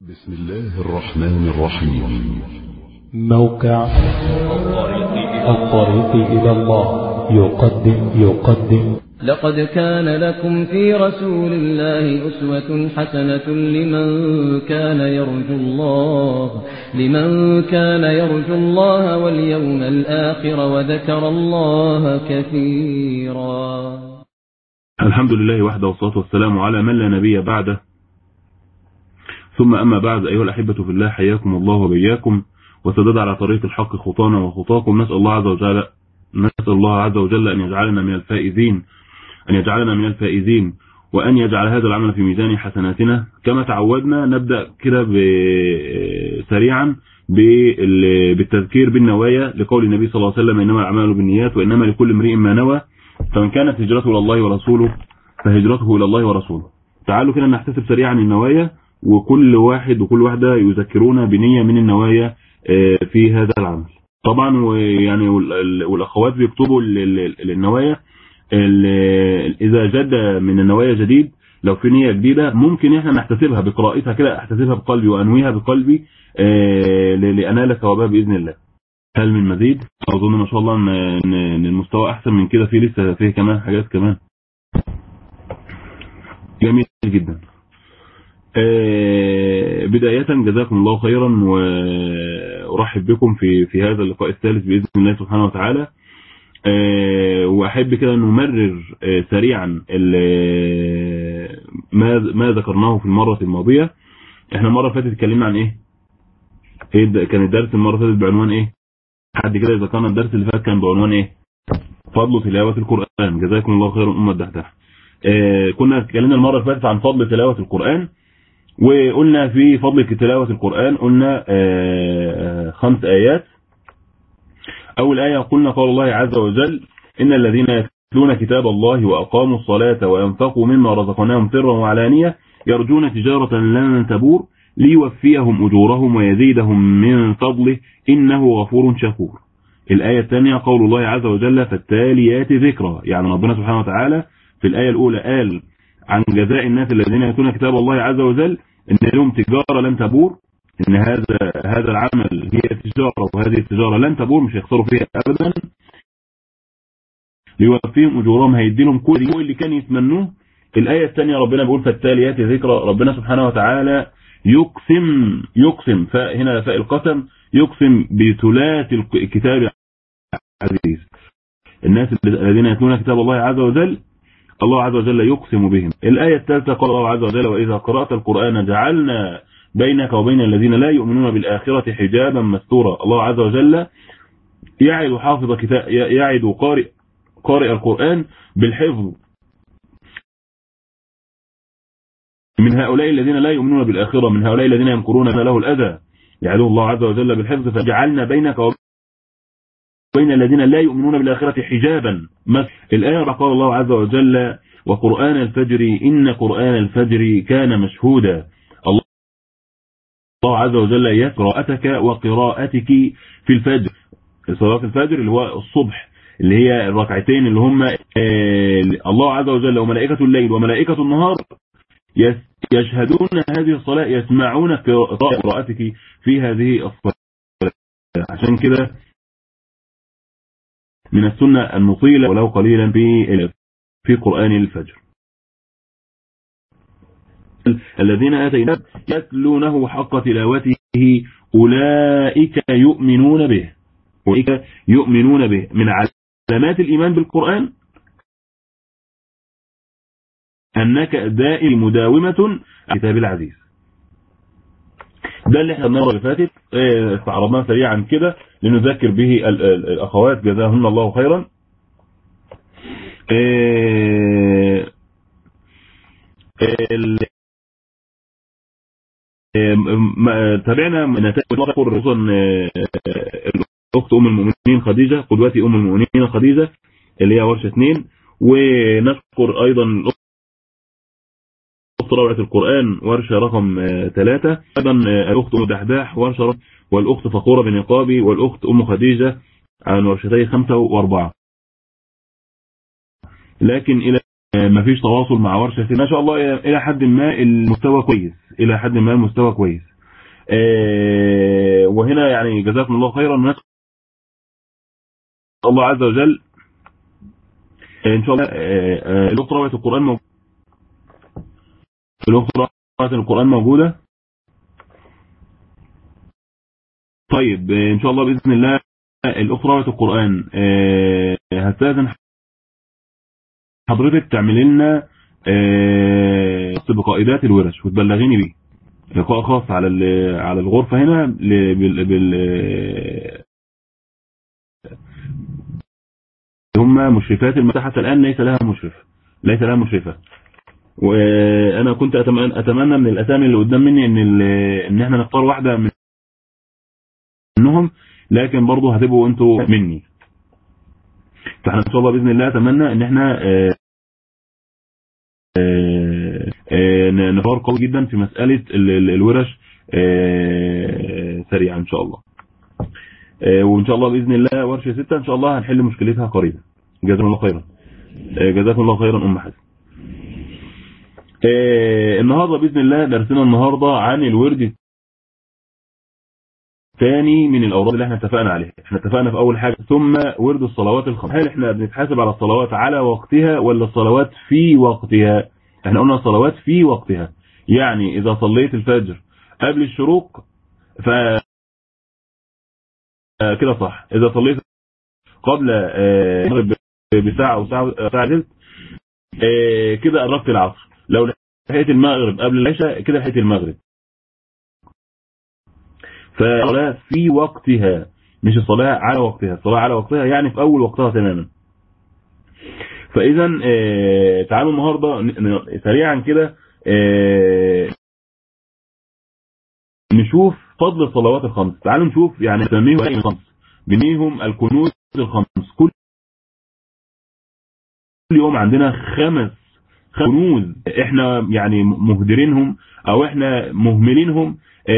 بسم الله الرحمن الرحيم. موقع الطريق إلى الله يقدم لقد كان لكم في رسول الله أسوة حسنة لمن كان يرجو الله واليوم الآخر وذكر الله كثيرا. الحمد لله وحده والصلاة والسلام على من لا نبي بعده، ثم أما بعد. أيها الأحبة في الله، حياكم الله وبياكم وسدد على طريق الحق خطانا وخطاكم. نسأل الله عز وجل أن يجعلنا من الفائزين وأن يجعل هذا العمل في ميزان حسناتنا. كما تعودنا نبدأ كده سريعا بالتذكير بالنوايا، لقول النبي صلى الله عليه وسلم: إنما الأعمال بالنيات وإنما لكل امرئ ما نوى، فمن كانت هجرته إلى الله ورسوله فهجرته إلى الله ورسوله. تعالوا كده نحتسب سريعا النوايا، وكل واحد وكل واحدة يذكرونا بنية من النوايا في هذا العمل. طبعا ويعني والأخوات بيكتبوا النوايا، إذا جد من النوايا جديد، لو في نية جديدة ممكن احنا نحتسبها بقراءتها كده، احتسبها بقلبي وأنويها بقلبي لأنال ثوابها بإذن الله. هل من مزيد؟ أظن ما شاء الله إن المستوى أحسن من كده، لسه فيه كمان حاجات كمان. جميل جدا. بداية جزاكم الله خيرا، وأرحب بكم في هذا اللقاء الثالث بإذن الله سبحانه وتعالى. وأحب كده نمرر سريعا ما ذكرناه في المرة الماضية. احنا المرة اللي فاتت اتكلمنا عن ايه؟ كان الدرس المرة اللي فاتت بعنوان ايه؟ حد كده ذكرنا الدرس اللي فات كان بعنوان ايه؟ فضل تلاوة القرآن. جزاكم الله خيرا أمة الدحداح. كنا اتكلمنا المرة اللي فاتت عن فضل تلاوة القرآن، وقلنا في فضل تلاوة القرآن قلنا 5 آيات. أول آية قلنا قال الله عز وجل: إن الذين يتلون كتاب الله وأقاموا الصلاة وينفقوا مما رزقناهم سرا وعلانية يرجون تجارة لن تبور ليوفيهم أجورهم ويزيدهم من فضله إنه غفور شكور. الآية الثانية قول الله عز وجل: فالتاليات ذكرى. يعني ربنا سبحانه وتعالى في الآية الأولى قال عن جزاء الناس الذين يتلون كتاب الله عز وجل إن لهم تجارة لن تبور، إن هذا العمل هي تجارة، وهذه التجارة لن تبور، مش هيخسروا فيها أبدا. ليوفيهم أجورهم، هيدي لهم كل اللي كان يتمنوه. الآية الثانية ربنا بيقول: فالتاليات ذكرى. ربنا سبحانه وتعالى يقسم هنا فاء القسم، يقسم بثلاث الكتاب العزيز. الناس الذين يتلون كتاب الله عز وجل الله عز وجل يقسم بهم. الآية الثالثة قال الله عز وجل: وإذا قرأت القرآن جعلنا بينك وبين الذين لا يؤمنون بالآخرة حجابا مستورا. الله عز وجل يعد حافظ كتاب، يعد قارئ القرآن بالحفظ من هؤلاء الذين لا يؤمنون بالآخرة، من هؤلاء الذين يمكرون له الأذى، يعده الله عز وجل بالحفظ. فجعلنا بينك وبين الذين لا يؤمنون بالآخرة حجابا. الآية قال الله عز وجل: وقرآن الفجر إن قرآن الفجر كان مشهودا. الله عز وجل يقرأتك وقراءتك في الفجر، صلاة الفجر اللي هو الصبح، اللي هي الركعتين اللي هم الله عز وجل وملائكة الليل وملائكة النهار يشهدون هذه الصلاة، يسمعون قراءتك في هذه الصلاة. عشان كده من السنة المطيلة ولو قليلا في قرآن الفجر. الذين آتيناهم يتلونه حق تلاوته أولئك يؤمنون به. أولئك يؤمنون به. من علامات الإيمان بالقرآن أنك دائم مداومة الكتاب العزيز. ده اللي احنا المرة اللي فاتت استعرضناه سريعا كده لنذكر به الأخوات جزاهن الله خيرا. تابعنا نتائج خصوصا الأخت أم المؤمنين خديجة، قدوتي أم المؤمنين خديجة اللي هي ورشة 2، ونشكر أيضا الأخت روعة القرآن ورشة رقم 3، أيضا الأخت أم دحداح ورشة، والأخت فخورة بن نقابي، والأخت أم خديجة عن ورشتي 5 و4. لكن إلى ما فيش تواصل مع ورشة. ما شاء الله إلى حد ما المستوى كويس، وهنا يعني جزاكم الله خيرا. نسأل الله عز وجل ان شاء الله الاخت رواه القرآن موجودة. الاخت رواه القرآن موجودة. طيب ان شاء الله باذن الله الاخت رواه القرآن هستاذن حضرتك تعملي لنا بقائدات الورش وتبلغيني بيه لقاء خاص على الغرفة هنا هم مشرفات المساحة حتى الآن ليس لها مشرفة. وأنا كنت أتمنى من الأسامي اللي قدام مني إن احنا نختار واحدة منهم، لكن برضه هتبقوا انتوا مني. فاحنا إن شاء الله بإذن الله أتمنى إن احنا نفار قوي جدا في مسألة الورش سريعا إن شاء الله. وإن شاء الله بإذن الله ورشة 6 إن شاء الله هنحل مشكلتها قريبا. جزاكم الله خيرا. جزاكم الله خيرا أم حسن. النهاردة بإذن الله درسنا النهاردة عن الورد الثاني من الأوراد اللي احنا اتفقنا عليها. احنا اتفقنا في أول حاجة ثم ورد الصلوات الخمس. هل احنا بنتحاسب على الصلوات على وقتها ولا الصلوات في وقتها؟ احنا قلنا الصلوات في وقتها، يعني إذا صليت الفجر قبل الشروق كده صح. إذا صليت قبل المغرب بساعة أو ساعة زلت كده قربت العصر. لو لحقت المغرب قبل العشاء كده لحقت المغرب. فالصلاة في وقتها مش الصلاة على وقتها. الصلاة على وقتها يعني في أول وقتها تماما. فإذا تعالوا النهاردة سريعا كده نشوف فضل الصلوات الخمس. تعالوا نشوف يعني نسميهم الخمس، بنيهم الكنوز الخمس. كل يوم عندنا 5 كنوز احنا يعني مهدرينهم او احنا مهملينهم،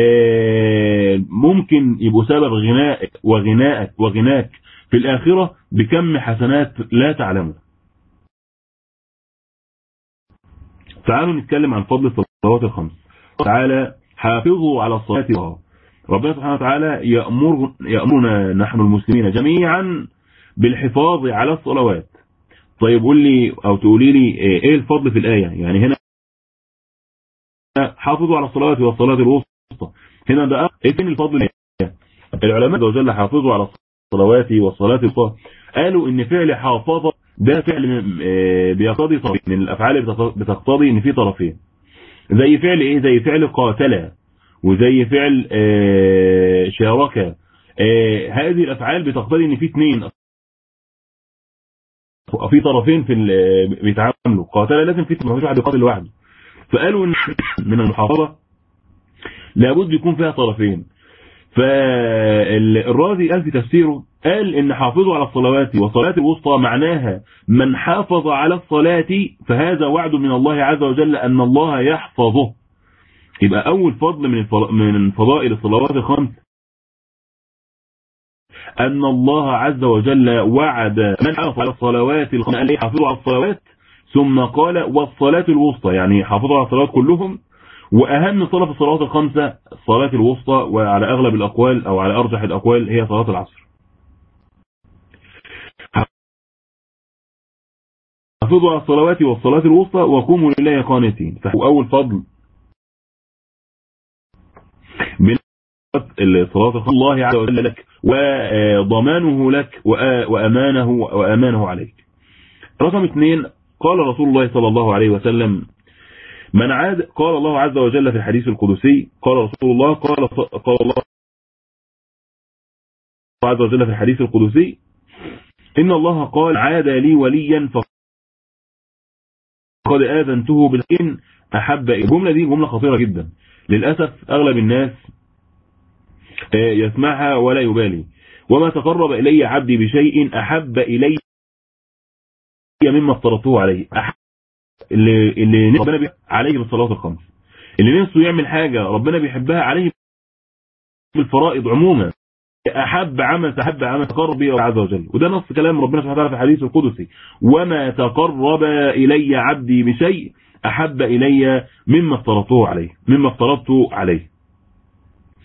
ممكن يبقوا سبب وغناك في الآخرة بكم حسنات لا تعلمه. تعالوا نتكلم عن فضل الصلوات الخمس. تعالى حافظوا على الصلاة. ربنا سبحانه وتعالى يأمرنا نحن المسلمين جميعا بالحفاظ على الصلوات. طيب قول لي او تقولي لي ايه الفضل في الآية؟ يعني هنا حافظوا على الصلاة والصلاة الوسطى، هنا ده ايه الفضل الآية؟ العلماء عز وجل حافظوا على الصلوات والصلاة الوسطى قالوا ان فعل حافظ ده فعل بيقتضي طرفين من الافعال، بتقتضي ان في طرفين. زي فعل ايه؟ زي فعل قاتل وزي فعل شارك. هذه الافعال بتقتضي ان في 2 في طرفين في بيتعاملوا. قاتل لازم في مفيش واحد يقاتل لوحده. فقالوا ان من المحافظة لابد يكون فيها طرفين. فالرازي قال في تفسيره قال ان حافظوا على الصلوات والصلاة الوسطى معناها من حافظ على الصلاة فهذا وعد من الله عز وجل ان الله يحفظه. يبقى اول فضل من فضائل الصلوات الخمس ان الله عز وجل وعد من حافظ على الصلوات الخمس قال حافظوا على الصلوات ثم قال والصلاة الوسطى، يعني حافظوا على الصلوات كلهم. واهم صلاة في الصلوات الخمسة الصلاة الوسطى، وعلى اغلب الاقوال او على ارجح الاقوال هي صلاة العصر. حافظوا على الصلوات والصلاة الوسطى وقوموا لله قانتين. فهو اول فضل من الصلاة الخمس الله عز وجل لك وضمانه لك وأمانه عليك. رقم 2 قال رسول الله صلى الله عليه وسلم من عاد، قال الله عز وجل في الحديث القدسي، قال رسول الله قال الله عز وجل في الحديث القدسي إن الله قال عاد لي وليا فقد آذنته بالإن أحب. الجملة دي جملة خطيرة جدا، للأسف أغلب الناس يسمعها ولا يبالي. وما تقرب إلي عبدي بشيء أحب إلي مما افترضته عليه. اللي ربنا عليه بالصلوات الخمس، اللي نفسه يعمل حاجة ربنا بيحبها عليه بالفرائض عموما. أحب عمل تقرب به عز وجل، وده نص كلام ربنا سبحانه وتعالى في الحديث القدسي وما تقرب إلي عبدي بشيء أحب إلي مما افترضته عليه.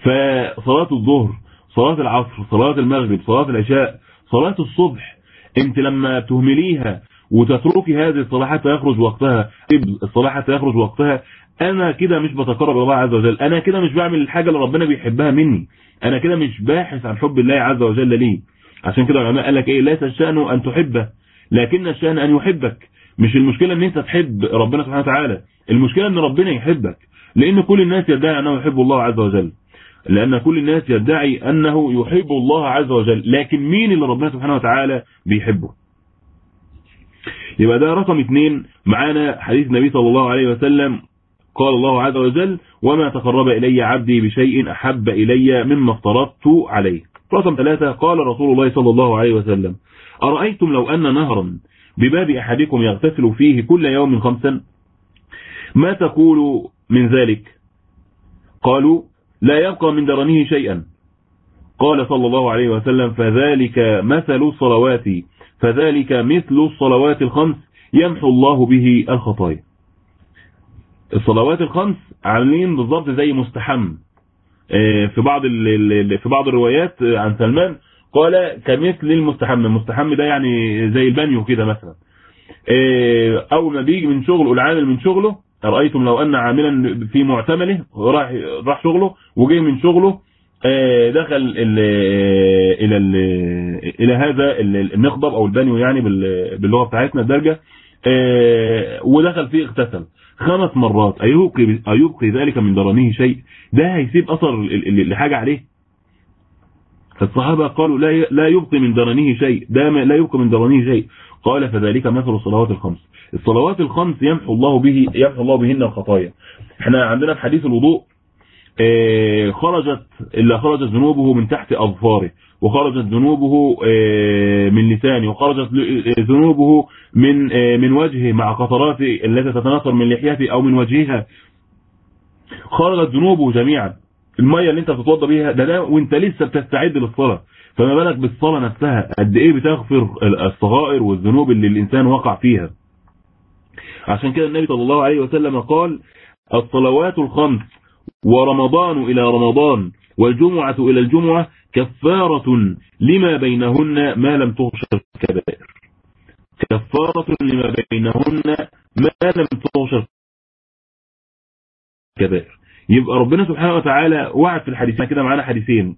فصلاة الظهر، صلاة العصر، صلاة المغرب، صلاة العشاء، صلاة الصبح، انت لما تهمليها وتتركي هذه الصلاة حتى يخرج وقتها، الصلاة حتى يخرج وقتها، انا كده مش بتقرب الى الله عز وجل، انا كده مش بعمل الحاجة اللي ربنا بيحبها مني، انا كده مش باحث عن حب الله عز وجل لي. عشان كده العلماء قال لك ايه، ليس الشأن ان تحبه لكن الشأن ان يحبك. مش المشكلة ان انت تحب ربنا سبحانه وتعالى، المشكلة ان ربنا يحبك، لان كل الناس يدعي انه يحب الله عز وجل، لان كل الناس يدعي انه يحب الله عز وجل، لكن مين اللي ربنا سبحانه وتعالى بيحبه؟ يبقى ده رقم 2 معانا حديث النبي صلى الله عليه وسلم، قال الله عز وجل وما تقرب إلي عبدي بشيء أحب إلي مما افترضت عليه. رقم 3 قال رسول الله صلى الله عليه وسلم أرأيتم لو أن نهرا بباب أحدكم يغتسل فيه كل يوم 5 ما تقول من ذلك؟ قالوا لا يبقى من درنه شيئا. قال صلى الله عليه وسلم فذلك مثل الصلوات، فذلك مثل الصلوات الخمس يمحو الله به الخطايا. الصلوات الخمس عاملين بالضبط زي مستحم. في بعض الروايات عن سلمان قال كمثل المستحم. المستحم ده يعني زي البانيو كده مثلا. اول ما بيجي من شغله العامل من شغله، رأيتم لو ان عاملا في معتمله راح شغله وجاي من شغله دخل الى هذا المخضب او البانيو يعني باللغة بتاعتنا الدرجة، ودخل فيه اغتسل 5 مرات، أيبقي ذلك من درنه شيء؟ ده هيسيب أثر لحاجة عليه؟ فالصحابة قالوا لا يبقي من درنه شيء، ده لا يبقي من درنه شيء. قال فذلك مثل الصلوات الخمس. الصلوات الخمس يمحو الله بهن الخطايا. احنا عندنا في حديث الوضوء خرجت ذنوبه من تحت أظفاره، وخرجت ذنوبه من لسانه، وخرجت ذنوبه من وجهه مع قطرات التي تتناثر من لحيته أو من وجهها، خرجت ذنوبه جميعا. المية اللي انت بتتوضى بيها ده وانت لسه بتستعد للصلاة، فما بالك بالصلاة نفسها قد ايه بتغفر الصغائر والذنوب اللي الإنسان وقع فيها. عشان كده النبي صلى الله عليه وسلم قال الصلوات الخمس ورمضان إلى رمضان والجمعة إلى الجمعة كفارة لما بينهن ما لم تغش الكبائر. كفارة لما بينهن ما لم تغش الكبائر. يبقى ربنا سبحانه وتعالى وعد في الحديثين كده، معانا حديثين،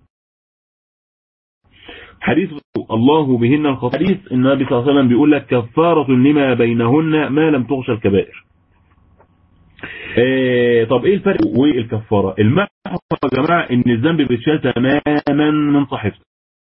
حديث الله بهن الخطايا، حديث النبي صلى الله عليه وسلم بيقول لك كفارة لما بينهن ما لم تغش الكبائر. طب ايه الفرق والكفارة؟ المحو يا جماعة ان الذنب بيتشال تماما من صحيفتك،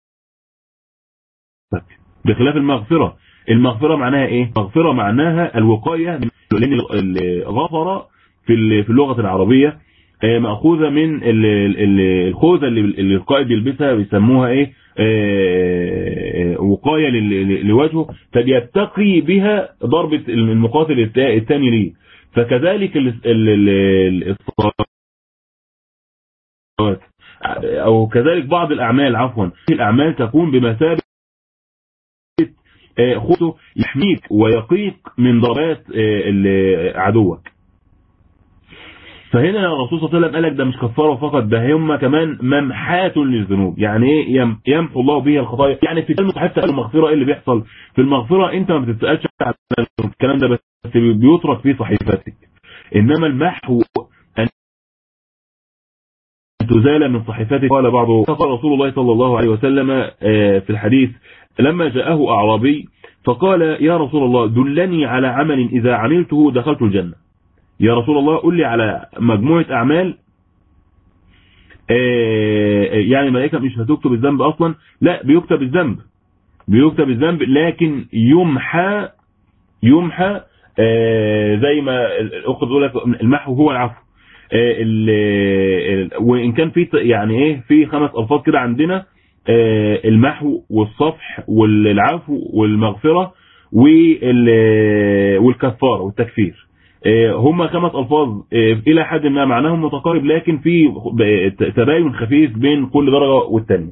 بخلاف المغفرة. المغفرة معناها ايه؟ المغفرة معناها الوقاية، لان الغفرة في اللغة العربية مأخوذة من الخوذة اللي القائد بيلبسها، بيسموها ايه؟ وقاية لوجهه، فبيتقي بها ضربة المقاتل الثاني ليه. فكذلك الصلوات او كذلك بعض الاعمال، الاعمال تكون بمثابة خوذه يحميك ويقيك من ضربات عدوك. فهنا الرسول صلى الله عليه وسلم قال لك ده مش كفاره فقط، ده هم كمان ممحات للذنوب. يعني ايه يمحو الله به الخطايا؟ يعني في حتى المغفره ايه اللي بيحصل في المغفره؟ انت ما بتتسالش على الكلام ده، بس بيترك في صحيفتك. انما المحو ان تزال من صحيفتك. قال بعضه قال رسول الله صلى الله عليه وسلم في الحديث لما جاءه اعرابي فقال يا رسول الله دلني على عمل اذا عملته دخلت الجنه. يا رسول الله قل لي على مجموعة أعمال يعني الملائكة مش هتكتب الذنب أصلا، لا بيكتب الذنب لكن يمحى زي ما الأخت بتقول لك المحو هو العفو. وإن كان في يعني إيه في 5 ألفاظ كده عندنا، المحو والصفح والعفو والمغفرة والكفارة والتكفير. هم 5 ألفاذ إلى حد ما معناهم متقارب، لكن في تباين خفيف بين كل درجة والتانية.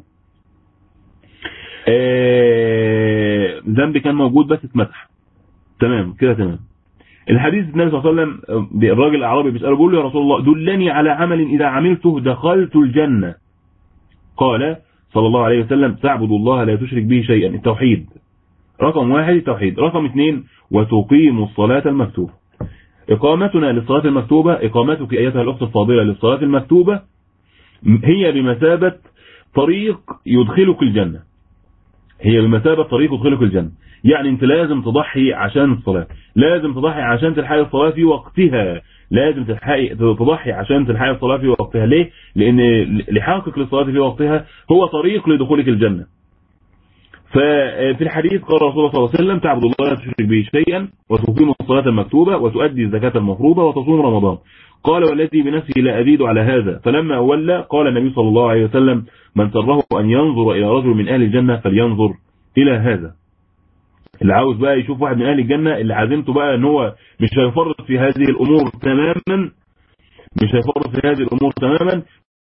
ذنب كان موجود بس اتمسح، تمام كده تمام. الحديث النبي صلى الله عليه وسلم، الراجل الأعرابي بيسأله بيقول له يا رسول الله دلني على عمل إذا عملته دخلت الجنة. قال صلى الله عليه وسلم تعبد الله لا تشرك به شيئا، التوحيد رقم 1 التوحيد. رقم 2 وتقيم الصلاة المكتوبة. إقامتنا للصلاة المكتوبة، إقامتك أيتها الأخت الفاضلة للصلاة المكتوبة هي بمثابة طريق يدخلك الجنة، هي بمثابة طريق يدخلك الجنة. يعني انت لازم تضحي عشان الصلاة، لازم تضحي عشان تلحقي الصلاة في وقتها، لازم تضحي عشان تلحقي الصلاة في وقتها. ليه؟ لأن لحاقك للصلاة في وقتها هو طريق لدخولك الجنة. ففي الحديث قال رسول الله صلى الله عليه وسلم تعبد الله لا تشرك به شيئا وتقيم الصلاة المكتوبة وتؤدي الزكاة المفروضة وتصوم رمضان. قال والذي بنفسي لا أزيد على هذا. فلما ولى قال النبي صلى الله عليه وسلم من سره أن ينظر إلى رجل من أهل الجنة فلينظر إلى هذا. اللي عاوز بقى يشوف واحد من أهل الجنة، اللي عزمته بقى ان هو مش هيفرط في هذه الأمور تماما، مش هيفرط في هذه الأمور تماما،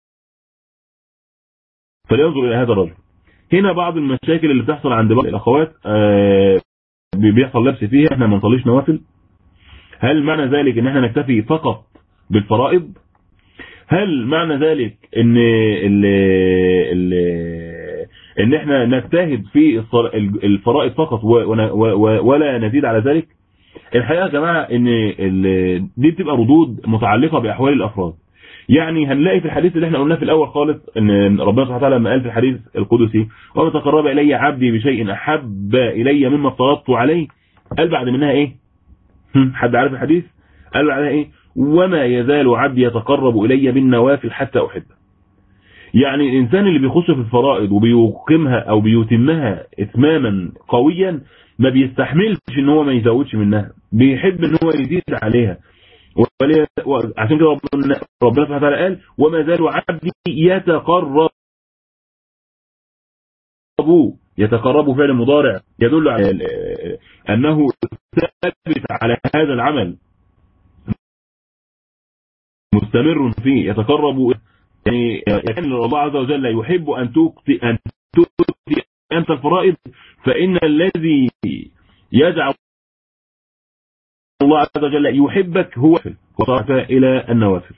فلينظر إلى هذا الرجل. هنا بعض المشاكل اللي بتحصل عند بعض الأخوات بيحصل لبس فيها. احنا ما نصليش نوافل. هل معنى ذلك ان احنا نكتفي فقط بالفرائض؟ هل معنى ذلك ان احنا نجتهد في الفرائض فقط ولا نزيد على ذلك؟ الحقيقة يا جماعة ان دي بتبقى ردود متعلقة بأحوال الأفراد. يعني هنلاقي في الحديث اللي احنا قلناه في الأول خالص ان ربنا سبحانه وتعالى لما قال في الحديث القدسي وما تقرب إلي عبدي بشيء أحب إلي مما افترضت عليه، قال بعد منها ايه؟ حد عارف الحديث؟ قال بعدها ايه؟ وما يزال عبدي يتقرب إلي بالنوافل حتى أحبه. يعني الإنسان اللي بيخش في الفرائض وبيقيمها أو بيتمها إتماما قويا ما بيستحملش ان هو ما يزودش منها، بيحب ان هو يزيد عليها. عشان كده ربنا سبحانه وتعالى قال وما زال عبدي يتقرب فعل مضارع يدل على أنه ثابت على هذا العمل مستمر فيه، يتقرب. يعني كان الله عز وجل يحب أن تؤتي أنت الفرائض، فإن الذي يجعل الله عز وجل يحبك هو وصارك إلى النوافل.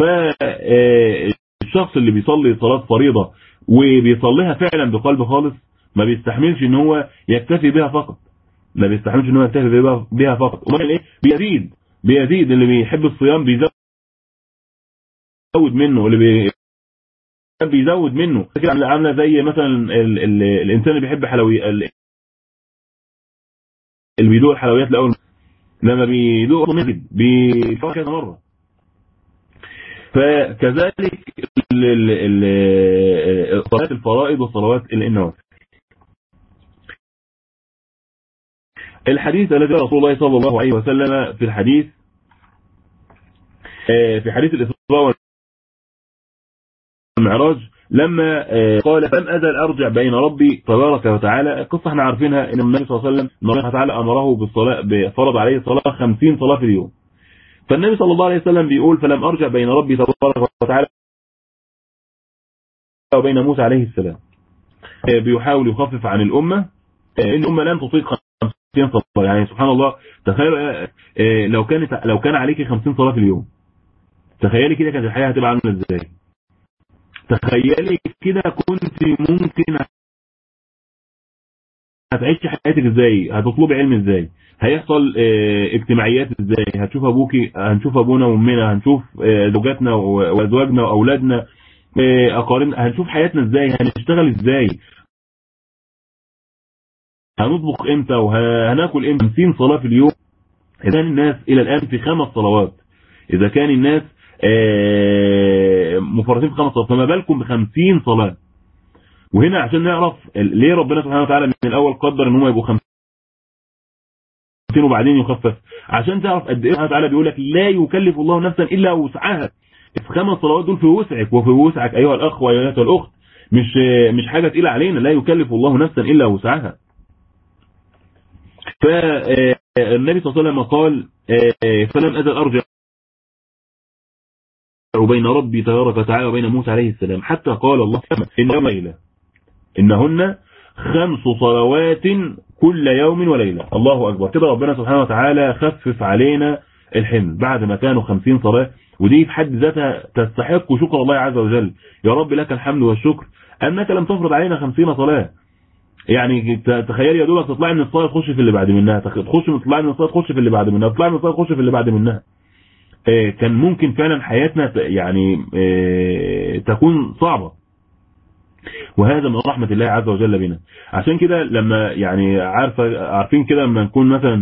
فالشخص اللي بيصلي صلاة فريضة وبيصليها فعلا بقلب خالص ما بيستحملش ان هو يكتفي بها فقط، ما بيستحملش ان هو يكتفي بها فقط. امال ايه؟ بيزيد. اللي بيحب الصيام بيزود منه، اللي بيزود منه. كده عامله زي مثلا الانسان اللي بيحب حلويات، اللي بيدوق الحلويات الاول لما بيدوق مزيد بيفكر كذا مره. فكذلك صلاه الفرائض وصلوات النوافل. الحديث الذي رسول الله صلى الله عليه وسلم في حديث الإسراء والمعراج لما قال لم أزل أرجع بين ربي تبارك وتعالى. قصة احنا عارفينها ان النبي صلى الله عليه وسلم الله تعالى أمره بالصلاة، فرض عليه الصلاة 50 صلاة في اليوم. فالنبي صلى الله عليه وسلم بيقول فلم أرجع بين ربي تبارك وتعالى وبين موسى عليه السلام. بيحاول يخفف عن الأمة ان الأمة لن تطيق 50 صلاة. يعني سبحان الله، تخيل لو كان عليك 50 صلاة في اليوم، تخيلي كده كانت الحياة هتبقى عامله ازاي؟ تخيلي كده كنت ممكن هتعيش حياتك ازاي؟ هتطلبي علم ازاي؟ هيحصل اجتماعيات ازاي؟ هنشوف ابونا وامنا، هنشوف زوجاتنا وازواجنا واولادنا، اقاربنا، هنشوف حياتنا ازاي؟ هنشتغل ازاي؟ هنطبخ امتى وهناكل امتى؟ 50 صلاة في اليوم. إذا كان الناس الى الان في 5 صلوات، اذا كان الناس مفرطين في 5 صلوات، فما بالكم ب50 صلاة. وهنا عشان نعرف ليه ربنا سبحانه وتعالى من الاول قدر ان هم يبقوا 50 وبعدين يخفف، عشان تعرف قد ايه سبحانه وتعالى بيقول لك لا يكلف الله نفسا الا وسعها. ال5 صلوات دول في وسعك وفي وسعك ايها الاخ وايتها الاخت، مش حاجه تقيله علينا. لا يكلف الله نفسا الا وسعها. فالنبي صلى الله عليه وسلم قال فلم أزل أرجع بين ربي تبارك وتعالى وبين موسى عليه السلام حتى قال الله إنهن 5 صلوات كل يوم وليلة. الله أكبر. كده ربنا سبحانه وتعالى خفف علينا الحمل بعد ما كانوا 50 صلاة، ودي في حد ذاتها تستحق شكر الله عز وجل. يا رب لك الحمد والشكر أنك لم تفرض علينا 50 صلاة. يعني تخيل يا دوبك تطلع من الصلاة تخش في اللي بعد منها، تطلع من الصلاة تخش في اللي بعد منها، تطلع من الصلاة تخش في اللي بعد منها. كان ممكن فعلا حياتنا يعني تكون صعبة، وهذا من رحمة الله عز وجل بنا. عشان كده لما يعني عارفين كده لما نكون مثلا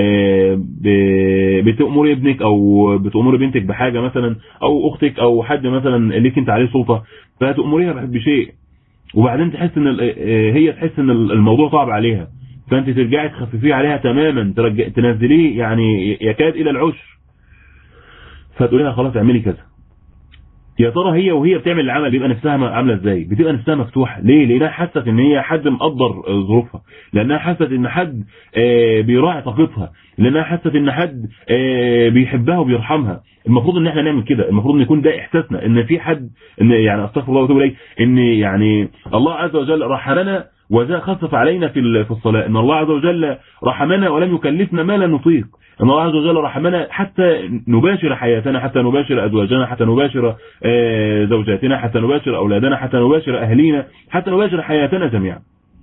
بتأمر ابنك او بتأمر بنتك بحاجة مثلا، او اختك او حد مثلا ليك انت عليه سلطة، فتأمريها بشيء وبعدين تحس ان هي تحس ان الموضوع صعب عليها، فانت ترجعي تخففيه عليها تماما، تنزليه يعني يكاد الى العشر، فتقولي لها خلاص اعملي كذا. يا ترى هي وهي بتعمل العمل بيبقى نفسها عامله ازاي؟ بتبقى نفسها مفتوحه. ليه؟ لانها حست ان هي حد مقدر ظروفها، لانها حست ان حد بيراعي طاقتها، لانها حست ان حد بيحبها وبيرحمها. المفروض ان احنا نعمل كده، المفروض ان يكون ده احساسنا ان في حد، ان يعني استغفر الله واتوب اليه، ان يعني الله عز وجل رحمنا وذا خفف علينا في الصلاه، ان الله عز وجل رحمنا ولم يكلفنا ما لا نطيق، ان الله عز وجل رحمنا حتى نباشر حياتنا، حتى نباشر ازواجنا، حتى نباشر زوجاتنا، حتى نباشر اولادنا، حتى نباشر اهلينا، حتى نباشر حياتنا جميعا.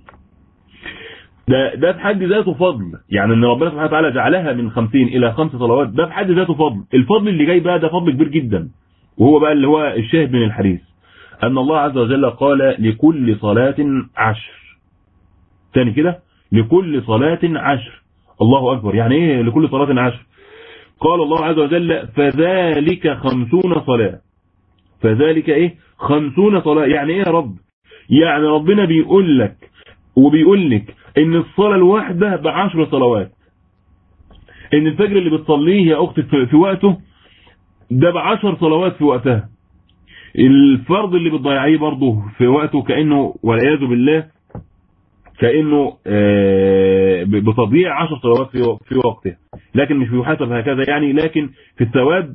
ده في حد ذاته فضل، يعني ان ربنا سبحانه وتعالى جعلها من 50 الى 5 صلوات، ده في حد ذاته فضل. الفضل اللي جاي بقى ده فضل كبير جدا، وهو بقى اللي هو الشاهد من الحديث، ان الله عز وجل قال لكل صلاة 10. تاني كده، لكل صلاة 10. الله أكبر. يعني إيه لكل صلاة 10؟ قال الله عز وجل فذلك 50 صلاة. فذلك إيه؟ 50 صلاة. يعني إيه يا رب؟ يعني ربنا بيقول لك وبيقول لك إن الصلاة الواحدة ب10 صلوات، إن الفجر اللي بتصليه يا أختي في وقته ده ب10 صلوات في وقتها، الفرض اللي بتضيعيه برضه في وقته كأنه والعياذ بالله كأنه بتضييع 10 صلوات في وقتها، لكن مش بيحاسب هكذا يعني، لكن في الثواب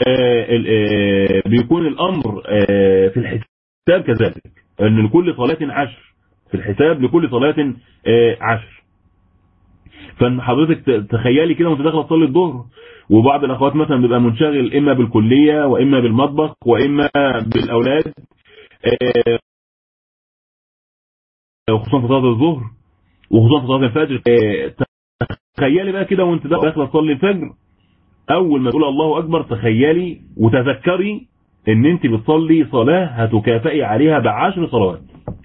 بيكون الأمر في الحساب كذلك، أن لكل صلاة 10 في الحساب، لكل صلاة 10. فحضرتك تخيلي كده وانت داخله تصلي الظهر، وبعض الأخوات مثلا بيبقى منشغل إما بالكلية وإما بالمطبخ وإما بالأولاد، خصوصا في صلاة الظهر وخصوصا في صلاة الفجر. تخيلي بقى كده وانت داخله تصلي الفجر، اول ما تقول الله اكبر تخيلي وتذكري ان انت بتصلي صلاة هتكافئي عليها ب10 صلوات.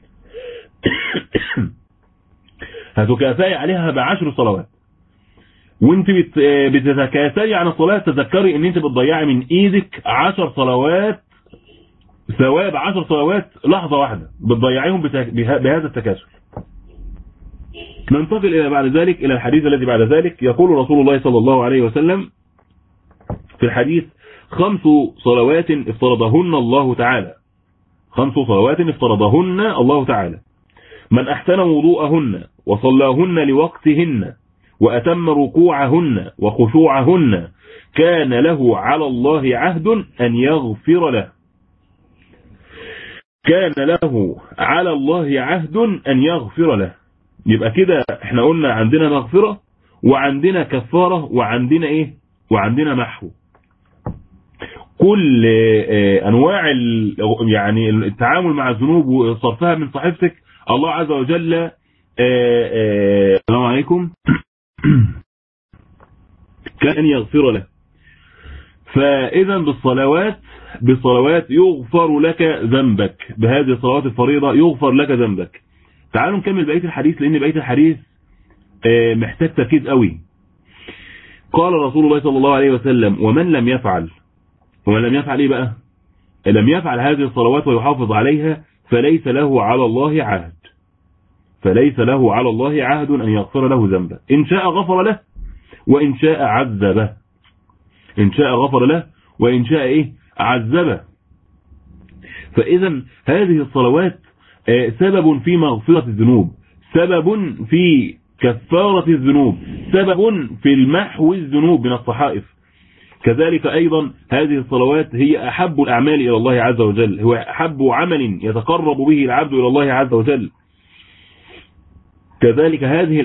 هتكافئي عليها ب10 صلوات، وانت بتتكاسلي عن الصلاة تذكري ان انت بتضيعي من ايدك 10 صلوات، ثواب 10 صلوات لحظة واحدة بتضيعيهم بهذا التكاسل. ننتقل إلى بعد ذلك إلى الحديث الذي بعد ذلك. يقول رسول الله صلى الله عليه وسلم في الحديث 5 صلوات افترضهن الله تعالى، 5 صلوات افترضهن الله تعالى، من أحسن وضوءهن وصلاهن لوقتهن وأتم ركوعهن وخشوعهن كان له على الله عهد أن يغفر له. كان له على الله عهد أن يغفر له. يبقى كده احنا قلنا عندنا مغفرة وعندنا كفارة وعندنا ايه؟ وعندنا محو. كل انواع يعني التعامل مع الذنوب وصرفها من صحيفتك الله عز وجل. السلام عليكم. كان يغفر له. فاذا بالصلوات يغفر لك ذنبك، بهذه الصلوات الفريضة يغفر لك ذنبك. تعالوا نكمل بقية الحديث، لأن بقية الحديث محتاج تركيز قوي. قال رسول الله صلى الله عليه وسلم ومن لم يفعل ايه بقى؟ لم يفعل هذه الصلوات ويحافظ عليها فليس له على الله عهد، فليس له على الله عهد أن يغفر له ذنبه، إن شاء غفر له وإن شاء عذبه. إن شاء غفر له وإن شاء إيه؟ عذبه. فإذا هذه الصلوات سبب في مغفرة الذنوب، سبب في كفارة الذنوب، سبب في المحو الذنوب من الصحائف. كذلك أيضا هذه الصلوات هي أحب الأعمال إلى الله عز وجل، هو أحب عمل يتقرب به العبد إلى الله عز وجل. كذلك هذه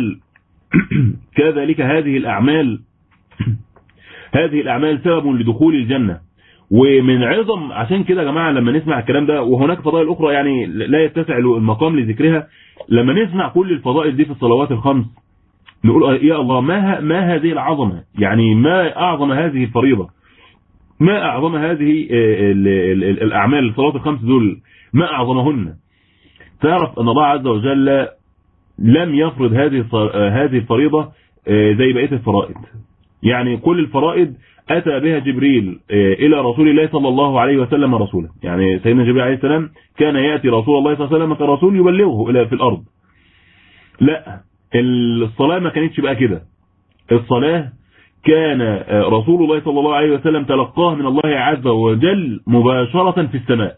الأعمال سبب لدخول الجنة. ومن عظم، عشان كده يا جماعة لما نسمع الكلام ده، وهناك فضائل أخرى يعني لا يتسع المقام لذكرها، لما نسمع كل الفضائل دي في الصلوات الخمس نقول يا الله ما هذه العظمة، يعني ما أعظم هذه الفريضة، ما أعظم هذه الأعمال. الصلوات الخمس دول ما أعظمهن. تعرف أن الله عز وجل لم يفرض هذه الفريضة زي بقية الفرائض. يعني كل الفرائض أتى بها جبريل إلى رسول الله صلى الله عليه وسلم رسولا. يعني سيدنا جبريل عليه السلام كان يأتي رسول الله صلى الله عليه وسلم كرسول يبلغه في الأرض. لا، الصلاة ما كانتش بقى كده. الصلاة كان رسول الله صلى الله عليه وسلم تلقاه من الله عز وجل مباشرة في السماء.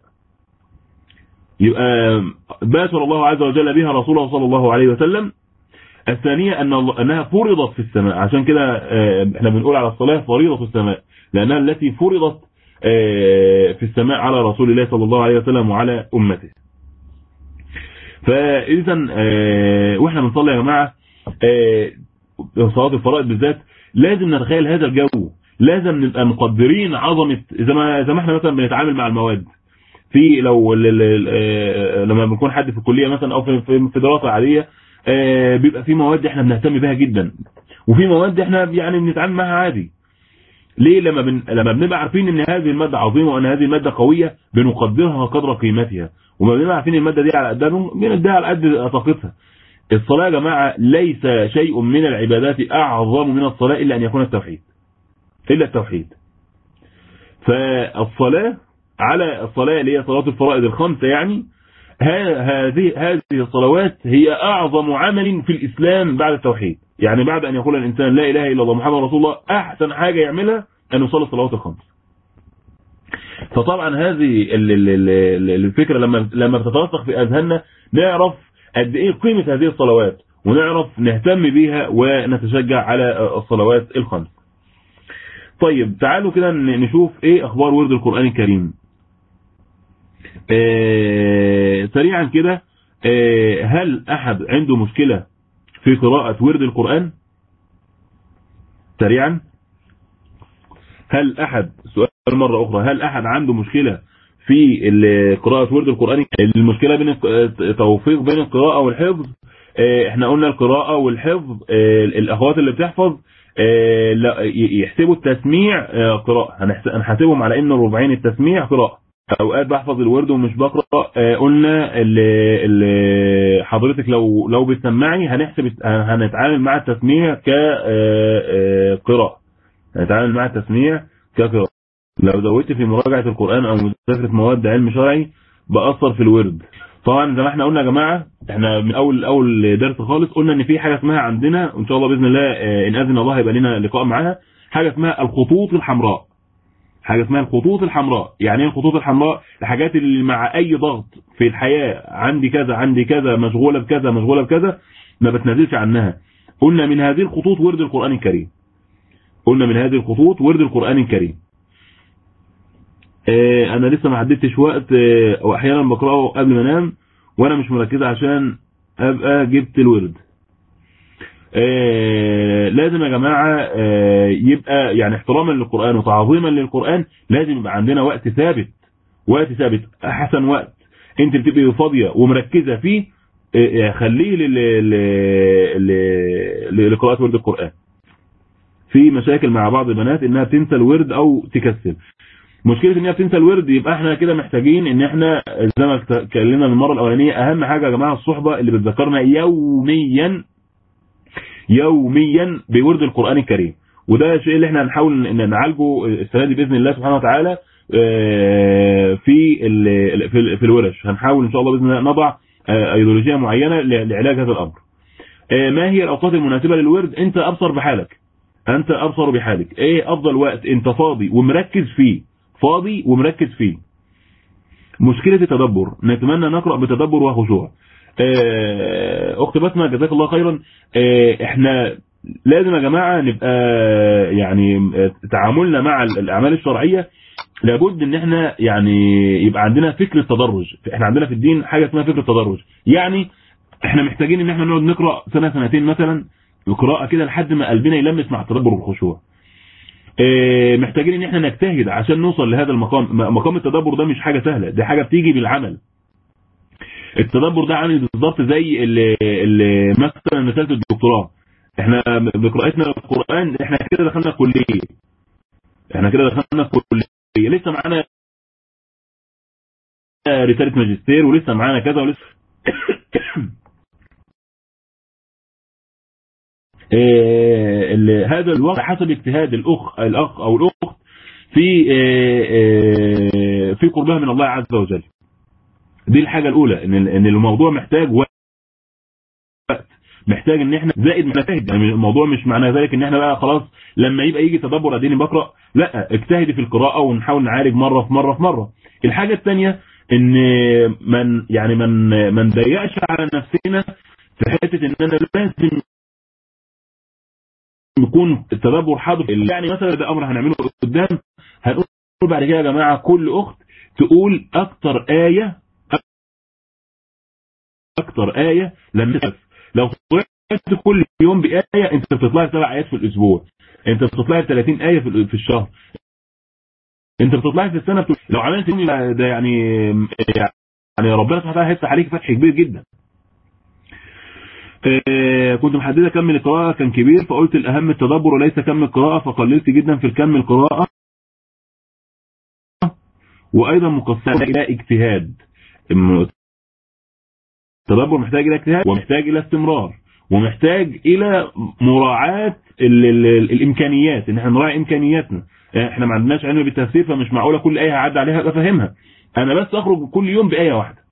يبقى باشر الله عز وجل بها رسوله صلى الله عليه وسلم. الثانية أنها فرضت في السماء. عشان كده احنا بنقول على الصلاة فريضة في السماء، لأنها التي فرضت في السماء على رسول الله صلى الله عليه وسلم وعلى أمته. فإذا واحنا بنصلي يا جماعة صلاة الفرائض بالذات لازم نتخيل هذا الجو، لازم نبقى مقدرين عظمة زي ما احنا مثلا بنتعامل مع المواد. في لما بنكون حد في الكلية مثلا او في دراسة عادية، بيبقى في مواد احنا بنهتم بها جدا، وفي مواد احنا يعني بنتعامل معها عادي. ليه؟ لما بنبقى عارفين ان هذه المادة عظيمة وان هذه المادة قوية بنقدرها قدر قيمتها، وما بنبقى عارفين المادة دي على قدها بنديها على قد طاقتها. الصلاة يا جماعة ليس شيء من العبادات أعظم من الصلاة إلا أن يكون التوحيد، إلا التوحيد. فالصلاة على الصلاة اللي هي صلاة الفرائض الخمسة، يعني هذه الصلوات هي أعظم عمل في الإسلام بعد التوحيد. يعني بعد أن يقول الإنسان لا إله إلا الله محمد رسول الله، أحسن حاجة يعملها أن يصلي الصلوات الخمس. فطبعا هذه الفكرة لما بتترسخ في أذهاننا نعرف قد ايه قيمة هذه الصلوات، ونعرف نهتم بيها ونتشجع على الصلوات الخمس. طيب تعالوا كده نشوف ايه اخبار ورد القرآن الكريم سريعا كده. هل احد عنده مشكلة في قراءة ورد القرآن؟ سريعا، هل احد، سؤال مرة اخرى، هل احد عنده مشكلة في قراءة ورد القرآن؟ المشكلة بين توفيق بين القراءة والحفظ. احنا قلنا القراءة والحفظ، الاخوات اللي بتحفظ يحسبوا التسميع قراءة، هنحسبهم على ان الربعين التسميع قراءة. اوقات بحفظ الورد ومش بقرأ، قلنا حضرتك لو بتسمعي هنتعامل مع التسميع كقراءة، هنتعامل مع التسميع كقراءة. لو زودت في مراجعة القرآن او مذاكرة مواد علم شرعي بأثر في الورد. طبعا زي ما احنا قلنا يا جماعة، احنا من اول درس خالص قلنا ان في حاجة اسمها عندنا، وان شاء الله بإذن الله ان اذن الله يبقى لنا لقاء معاها، حاجة اسمها الخطوط الحمراء. حاجة اسمها الخطوط الحمراء. يعني ايه الخطوط الحمراء؟ الحاجات اللي مع اي ضغط في الحياة، عندي كذا عندي كذا، مشغولة بكذا مشغولة بكذا، ما بتنزلش عنها. قلنا من هذه الخطوط ورد القرآن الكريم. قلنا من هذه الخطوط ورد القرآن الكريم. انا لسه ما حددتش وقت، واحيانا بقراه قبل ما انام وانا مش مركز عشان ابقى جبت الورد. لازم يا جماعة يبقى يعني احتراما للقرآن وتعظيما للقرآن لازم يبقى عندنا وقت ثابت. وقت ثابت، احسن وقت انت بتبقي فاضية ومركزة فيه خليه لقراءة ورد القرآن. في مشاكل مع بعض البنات انها بتنسى الورد او تكسل. مشكلة انها بتنسى الورد، يبقى احنا كده محتاجين ان احنا زي ما اتكلمنا المرة الاولانية، اهم حاجة يا جماعة الصحبة اللي بتذكرنا يوميا بورد القرآن الكريم. وده الشيء اللي احنا هنحاول ان نعالجه السنة دي بإذن الله سبحانه وتعالى في الورش. هنحاول ان شاء الله بإذن الله نضع ايديولوجية معينة لعلاج هذا الامر. ما هي الاوقات المناسبة للورد؟ انت ابصر بحالك، انت ابصر بحالك. ايه افضل وقت انت فاضي ومركز فيه؟ فاضي ومركز فيه. مشكلة التدبر، نتمنى نقرأ بتدبر وخشوع. اخت بسمة جزاك الله خيرا. احنا لازم يا جماعة نبقى يعني تعاملنا مع الاعمال الشرعية لابد ان احنا يعني يبقى عندنا فكر التدرج. احنا عندنا في الدين حاجة اسمها فكر التدرج. يعني احنا محتاجين ان احنا نقعد نقرأ سنة سنتين مثلا قراءة كده لحد ما قلبنا يلمس مع التدبر والخشوع. محتاجين ان احنا نجتهد عشان نوصل لهذا المقام. مقام التدبر ده مش حاجة سهلة، دي حاجة بتيجي بالعمل. التدبر ده عامل بالظبط زي اللي مثلا رسالة الدكتوراه. احنا بقراءتنا القرآن احنا كده دخلنا كلية، لسه معانا رسالة ماجستير ولسه معانا كذا ولسه هذا الوقت حسب اجتهاد الأخ أو الأخت في قربها من الله عز وجل. دي الحاجة الأولى، إن الموضوع محتاج وقت، محتاج إن إحنا زائد نجتهد. يعني الموضوع مش معنى ذلك إن إحنا بقى خلاص لما يجي تدبر أديني بقرأ، لا، اجتهدي في القراءة ونحاول نعالج مرة في مرة. الحاجة الثانية إن من ضيقش على نفسنا في حتة إن أنا لازم يكون التدبر حاضر. يعني مثلا ده امر هنعمله قدام، هنقول بعد كده يا جماعه كل اخت تقول اكتر ايه لما لو طلعت كل يوم بايه انت بتطلع 7 ايات في الاسبوع، انت بتطلع 30 ايه في الشهر، انت بتطلع في السنه لو عملت ده يعني ربنا سبحانه وتعالى هيفتح عليك فتح كبير جدا. كنت محددة كم القراءة كان كبير، فقلت الأهم التدبر وليس كم القراءة، فقللت جدا في الكم القراءة، وأيضا مقصرة إلى اجتهاد. التدبر محتاج إلى اجتهاد، ومحتاج إلى استمرار، ومحتاج إلى مراعاة الإمكانيات، إن احنا نراعي إمكانياتنا. احنا ما عندناش علم بالتفسير، فمش معقولة كل آية هعدي عليها أبقى فاهمها، أنا بس أخرج كل يوم بآية واحدة.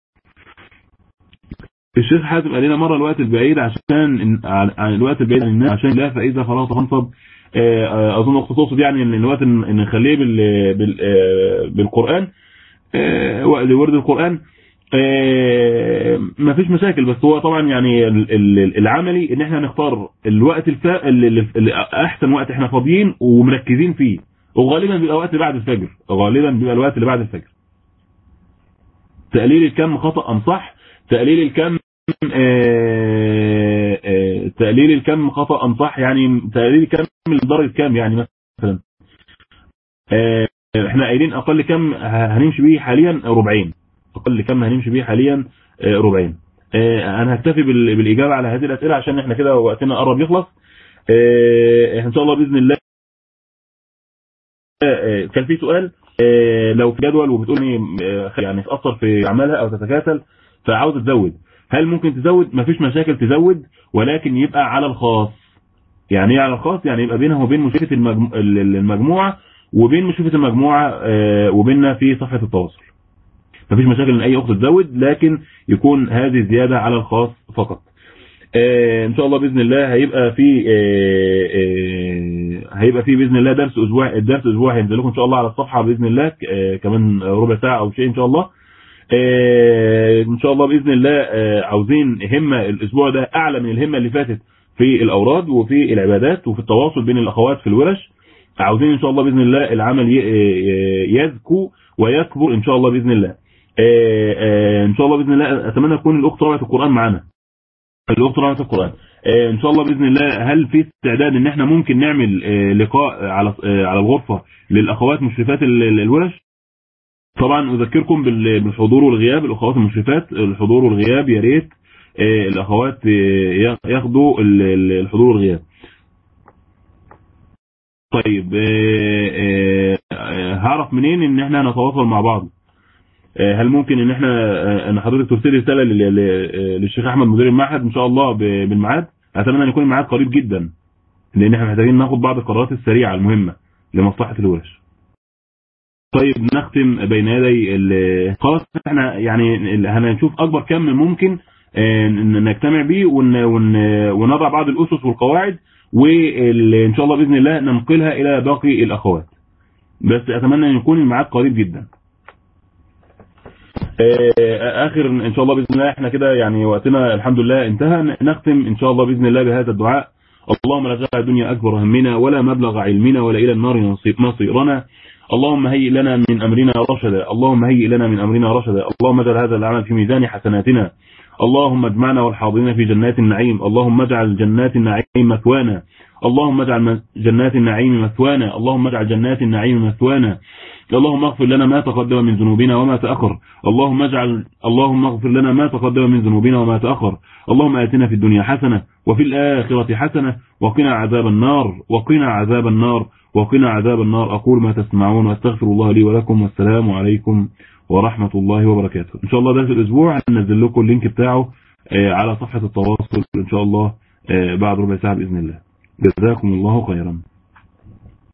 الشيخ حاتم قال لنا مرة الوقت البعيد عشان الوقت البعيد عن الناس عشان لا، فإذا فرغت فانصب. أظن وقت تقصد يعني إن الوقت إن نخليه بالقرآن، لورد القرآن. ما فيش مشاكل، بس هو طبعا يعني العملي إن احنا نختار الوقت أحسن وقت احنا فاضيين ومركزين فيه، وغالبا بيبقى وقت بعد الفجر، الوقت اللي بعد الفجر. تقليل الكم خطأ أم صح؟ تقليل الكم خطأ أم صح؟ يعني تقليل الكم لدرجة كام؟ يعني مثلا احنا قايلين أقل كم هنمشي بيه حاليا 40، أقل كم هنمشي بيه حاليا 40. أنا هكتفي بالإجابة على هذه الأسئلة عشان احنا كده وقتنا قرب يخلص. إن شاء الله بإذن الله. كان في سؤال، لو في جدول وبتقولني يعني تأثر في عملها أو تتكاسل فعاوز تزود، هل ممكن تزود؟ مفيش مشاكل تزود، ولكن يبقى على الخاص. يعني ايه على الخاص؟ يعني يبقى بينها وبين مشرفة المجموعة وبين مشرفة المجموعة وبيننا في صفحة التواصل. مفيش مشاكل ان اي اخت تزود، لكن يكون هذه الزيادة على الخاص فقط. ان شاء الله باذن الله هيبقى في باذن الله درس اسبوعي. الدرس اسبوعي هينزل لكم ان شاء الله على الصفحة باذن الله كمان ربع ساعة او شيء ان شاء الله. ان شاء الله باذن الله عاوزين همه الاسبوع ده اعلى من الهمه اللي فاتت في الاوراد وفي العبادات وفي التواصل بين الاخوات في الورش. عاوزين ان شاء الله باذن الله العمل يزكو ويكبر ان شاء الله باذن الله. ان شاء الله باذن الله اتمنى تكون الاخت رابعه القران معانا، ان شاء الله باذن الله. هل في استعداد ان احنا ممكن نعمل لقاء على الغرفه للاخوات مشرفات الورش؟ طبعا اذكركم بالحضور والغياب. الاخوات المشرفات الحضور والغياب يا ريت الاخوات ياخدوا الحضور والغياب. طيب هعرف منين ان احنا نتواصل مع بعض؟ هل ممكن ان احنا ان حضرتك ترسل رساله للشيخ احمد مدير المعهد ان شاء الله بالميعاد؟ اتمنى ان يكون الميعاد قريب جدا، لان احنا محتاجين ناخد بعض القرارات السريعه المهمه لمصلحه الورش. طيب نختم بين يدي خلاص. احنا يعني هنشوف اكبر كم ممكن نجتمع بيه ونضع بعض الاسس والقواعد، وان شاء الله باذن الله ننقلها الى باقي الاخوات. بس اتمنى ان يكون الميعاد قريب جدا. اخر ان شاء الله باذن الله احنا كده يعني وقتنا الحمد لله انتهى. نختم ان شاء الله باذن الله بهذا الدعاء: اللهم لا تجعل الدنيا اكبر همنا ولا مبلغ علمنا ولا الى النار مصيرنا. اللهم هيئ لنا من امرنا رشدا. اللهم هيئ لنا من امرنا رشدا. اللهم اجعل هذا العمل في ميزان حسناتنا. اللهم اجمعنا والحاضرين في جنات النعيم. اللهم اجعل جنات النعيم مثوانا. اللهم اجعل جنات النعيم مثوانا. اللهم اجعل جنات النعيم مثوانا. اللهم اغفر لنا ما تقدم من ذنوبنا وما تأخر. اللهم اغفر لنا ما تقدم من ذنوبنا وما تأخر. اللهم آتنا في الدنيا حسنة وفي الآخرة حسنة وقنا عذاب النار وقنا عذاب النار وقنا عذاب النار. أقول ما تسمعون واستغفر الله لي ولكم، والسلام عليكم ورحمة الله وبركاته. إن شاء الله درس الأسبوع هننزل لكم اللينك بتاعه على صفحة التواصل إن شاء الله بعد ربع ساعة بإذن الله. جزاكم الله خيرا.